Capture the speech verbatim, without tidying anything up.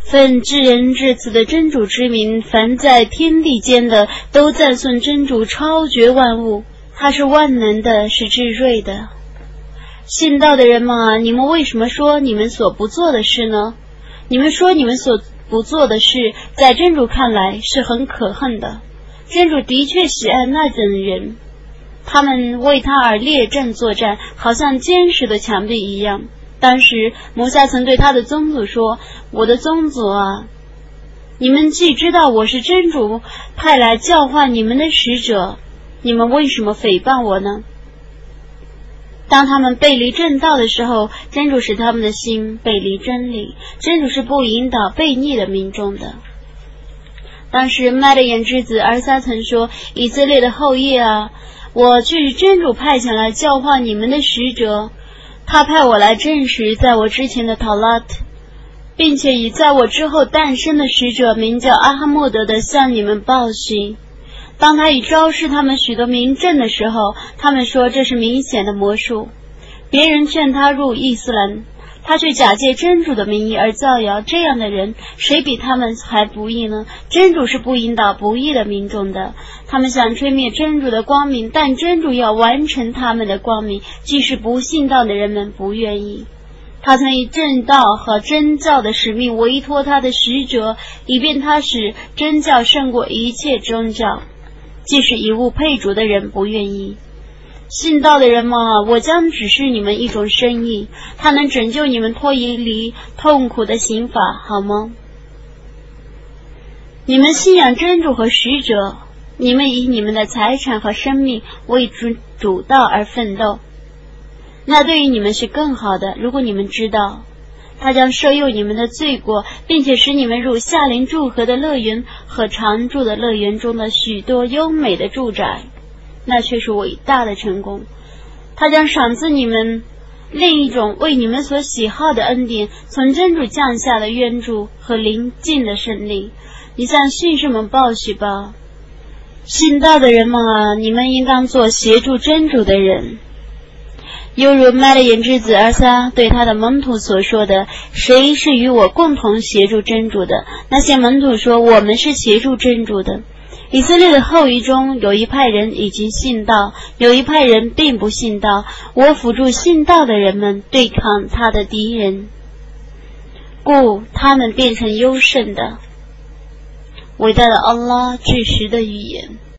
奉至仁至慈的真主之名，凡在天地间的都赞颂真主超绝万物，他是万能的，是至睿的。信道的人们啊，你们为什么说你们所不做的事呢？你们说你们所不做的事，在真主看来是很可恨的。真主的确喜爱那等人，他们为他而列阵作战，好像坚实的墙壁一样。当时摩萨曾对他的宗族说，我的宗族啊，你们既知道我是真主派来教化你们的使者，你们为什么诽谤我呢？当他们背离正道的时候，真主使他们的心背离真理，真主是不引导悖逆的民众的。当时麦的眼之子尔撒曾说，以色列的后裔啊，我却是真主派遣来教化你们的使者，他派我来证实在我之前的塔拉特，并且以在我之后诞生的使者名叫阿哈默德的向你们报信。当他已昭示他们许多明证的时候，他们说这是明显的魔术。别人劝他入伊斯兰，他却假借真主的名义而造谣，这样的人谁比他们还不义呢？真主是不引导不义的民众的。他们想吹灭真主的光明，但真主要完成他们的光明，即使不信道的人们不愿意。他曾以正道和真教的使命委托他的使者，以便他使真教胜过一切宗教，即使以物配主的人不愿意。信道的人们啊，我将指示你们一种生意，它能拯救你们脱离痛苦的刑罚，好吗？你们信仰真主和使者，你们以你们的财产和生命为主主道而奋斗，那对于你们是更好的。如果你们知道，他将赦宥你们的罪过，并且使你们入夏林祝贺的乐园和常住的乐园中的许多优美的住宅，那却是伟大的成功。他将赏赐你们另一种为你们所喜好的恩典，从真主降下的援助和临近的胜利。你向信士们报喜吧。信道的人们啊，你们应当做协助真主的人，犹如麦的眼之子尔撒对他的门徒所说的，谁是与我共同协助真主的？那些门徒说，我们是协助真主的。以色列的后裔中有一派人已经信道，有一派人并不信道，我辅助信道的人们对抗他的敌人，故他们变成优胜的。伟大的安拉至实的预言。